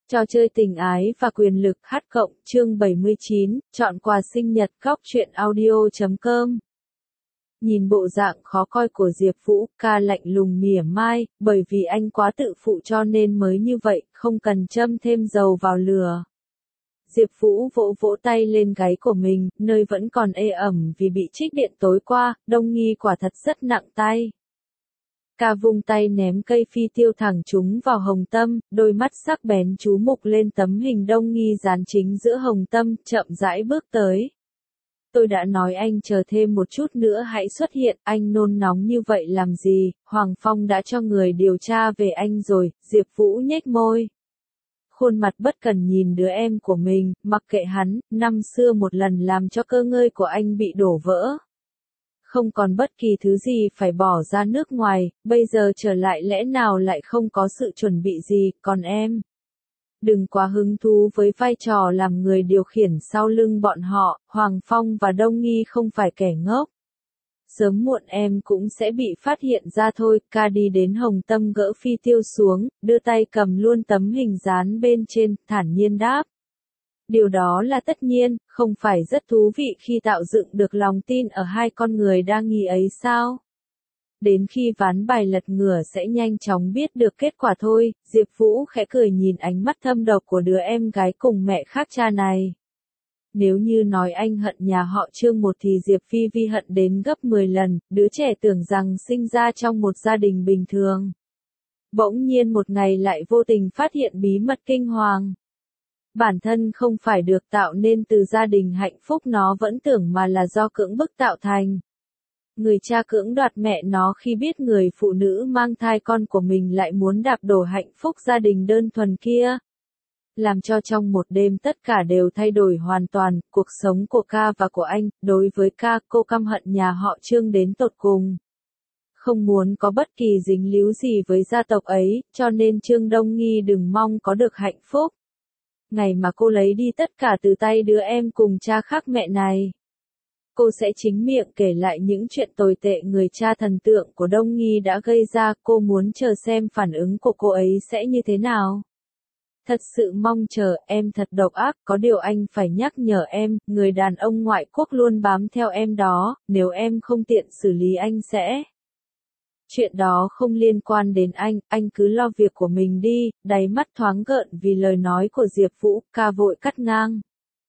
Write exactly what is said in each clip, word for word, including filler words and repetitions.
Trò chơi tình ái và quyền lực hát cộng chương bảy mươi chín, chọn quà sinh nhật góc truyện audio chấm com. Nhìn bộ dạng khó coi của Diệp Vũ, ca lạnh lùng mỉa mai, bởi vì anh quá tự phụ cho nên mới như vậy, không cần châm thêm dầu vào lửa. Diệp Vũ vỗ vỗ tay lên gáy của mình, nơi vẫn còn ê ẩm vì bị trích điện tối qua, Đông Nghi quả thật rất nặng tay. Ca vung tay ném cây phi tiêu thẳng trúng vào Hồng Tâm, đôi mắt sắc bén chú mục lên tấm hình Đông Nghi dán chính giữa Hồng Tâm, chậm rãi bước tới. Tôi đã nói anh chờ thêm một chút nữa hãy xuất hiện, anh nôn nóng như vậy làm gì, Hoàng Phong đã cho người điều tra về anh rồi, Diệp Vũ nhếch môi. Khuôn mặt bất cần nhìn đứa em của mình, mặc kệ hắn, năm xưa một lần làm cho cơ ngơi của anh bị đổ vỡ. Không còn bất kỳ thứ gì phải bỏ ra nước ngoài, bây giờ trở lại lẽ nào lại không có sự chuẩn bị gì, còn em. Đừng quá hứng thú với vai trò làm người điều khiển sau lưng bọn họ, Hoàng Phong và Đông Nghi không phải kẻ ngốc. Sớm muộn em cũng sẽ bị phát hiện ra thôi, ca đi đến Hồng Tâm gỡ phi tiêu xuống, đưa tay cầm luôn tấm hình dán bên trên, thản nhiên đáp. Điều đó là tất nhiên, không phải rất thú vị khi tạo dựng được lòng tin ở hai con người đa nghi ấy sao? Đến khi ván bài lật ngửa sẽ nhanh chóng biết được kết quả thôi, Diệp Vũ khẽ cười nhìn ánh mắt thâm độc của đứa em gái cùng mẹ khác cha này. Nếu như nói anh hận nhà họ Trương một thì Diệp Phi Vi hận đến gấp mười lần, đứa trẻ tưởng rằng sinh ra trong một gia đình bình thường. Bỗng nhiên một ngày lại vô tình phát hiện bí mật kinh hoàng. Bản thân không phải được tạo nên từ gia đình hạnh phúc nó vẫn tưởng mà là do cưỡng bức tạo thành. Người cha cưỡng đoạt mẹ nó khi biết người phụ nữ mang thai con của mình lại muốn đạp đổ hạnh phúc gia đình đơn thuần kia. Làm cho trong một đêm tất cả đều thay đổi hoàn toàn, cuộc sống của ca và của anh, đối với ca cô căm hận nhà họ Trương đến tột cùng. Không muốn có bất kỳ dính líu gì với gia tộc ấy, cho nên Trương Đông Nghi đừng mong có được hạnh phúc. Ngày mà cô lấy đi tất cả từ tay đứa em cùng cha khác mẹ này. Cô sẽ chính miệng kể lại những chuyện tồi tệ người cha thần tượng của Đông Nghi đã gây ra, cô muốn chờ xem phản ứng của cô ấy sẽ như thế nào. Thật sự mong chờ, em thật độc ác, có điều anh phải nhắc nhở em, người đàn ông ngoại quốc luôn bám theo em đó, nếu em không tiện xử lý anh sẽ. Chuyện đó không liên quan đến anh, anh cứ lo việc của mình đi, đáy mắt thoáng gợn vì lời nói của Diệp Vũ, ca vội cắt ngang.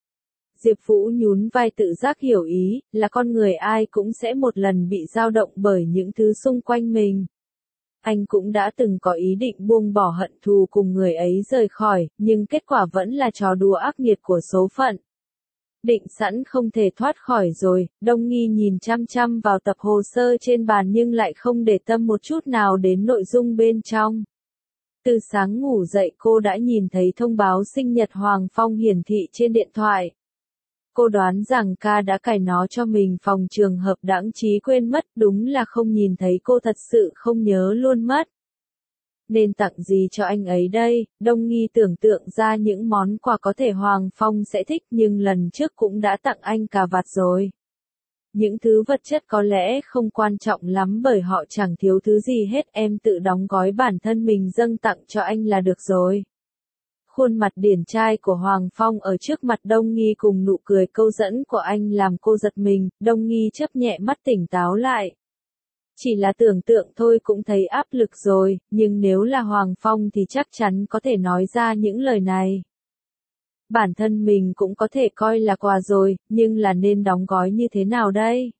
Diệp Vũ nhún vai tự giác hiểu ý, là con người ai cũng sẽ một lần bị dao động bởi những thứ xung quanh mình. Anh cũng đã từng có ý định buông bỏ hận thù cùng người ấy rời khỏi, nhưng kết quả vẫn là trò đùa ác nghiệt của số phận. Định sẵn không thể thoát khỏi rồi, Đông Nghi nhìn chăm chăm vào tập hồ sơ trên bàn nhưng lại không để tâm một chút nào đến nội dung bên trong. Từ sáng ngủ dậy cô đã nhìn thấy thông báo sinh nhật Hoàng Phong hiển thị trên điện thoại. Cô đoán rằng ca đã cài nó cho mình phòng trường hợp đãng trí quên mất, đúng là không nhìn thấy cô thật sự không nhớ luôn mất. Nên tặng gì cho anh ấy đây, Đông Nghi tưởng tượng ra những món quà có thể Hoàng Phong sẽ thích nhưng lần trước cũng đã tặng anh cà vạt rồi. Những thứ vật chất có lẽ không quan trọng lắm bởi họ chẳng thiếu thứ gì hết, em tự đóng gói bản thân mình dâng tặng cho anh là được rồi. Khuôn mặt điển trai của Hoàng Phong ở trước mặt Đông Nghi cùng nụ cười câu dẫn của anh làm cô giật mình, Đông Nghi chớp nhẹ mắt tỉnh táo lại. Chỉ là tưởng tượng thôi cũng thấy áp lực rồi, nhưng nếu là Hoàng Phong thì chắc chắn có thể nói ra những lời này. Bản thân mình cũng có thể coi là quà rồi, nhưng là nên đóng gói như thế nào đây?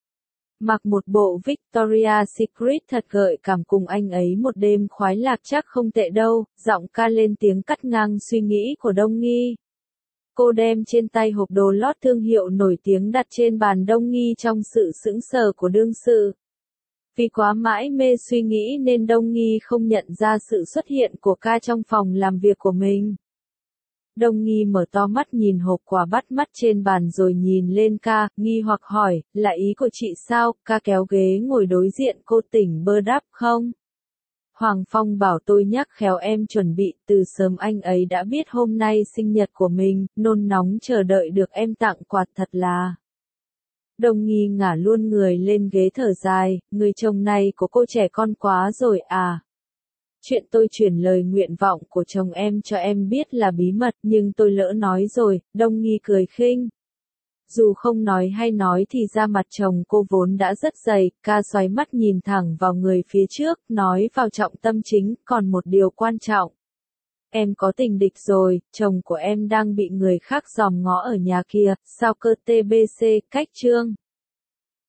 Mặc một bộ Victoria's Secret thật gợi cảm cùng anh ấy một đêm khoái lạc chắc không tệ đâu, giọng ca lên tiếng cắt ngang suy nghĩ của Đông Nghi. Cô đem trên tay hộp đồ lót thương hiệu nổi tiếng đặt trên bàn Đông Nghi trong sự sững sờ của đương sự. Vì quá mãi mê suy nghĩ nên Đông Nghi không nhận ra sự xuất hiện của ca trong phòng làm việc của mình. Đông Nghi mở to mắt nhìn hộp quà bắt mắt trên bàn rồi nhìn lên ca, nghi hoặc hỏi, là ý của chị sao, ca kéo ghế ngồi đối diện cô tỉnh bơ đáp không? Hoàng Phong bảo tôi nhắc khéo em chuẩn bị, từ sớm anh ấy đã biết hôm nay sinh nhật của mình, nôn nóng chờ đợi được em tặng quà thật là. Đông Nghi ngả luôn người lên ghế thở dài, người chồng này của cô trẻ con quá rồi à. Chuyện tôi chuyển lời nguyện vọng của chồng em cho em biết là bí mật, nhưng tôi lỡ nói rồi, Đông Nghi cười khinh. Dù không nói hay nói thì da mặt chồng cô vốn đã rất dày, ca xoáy mắt nhìn thẳng vào người phía trước, nói vào trọng tâm chính, còn một điều quan trọng. Em có tình địch rồi, chồng của em đang bị người khác dòm ngó ở nhà kia, sao cơ tê bê xê, cách chương.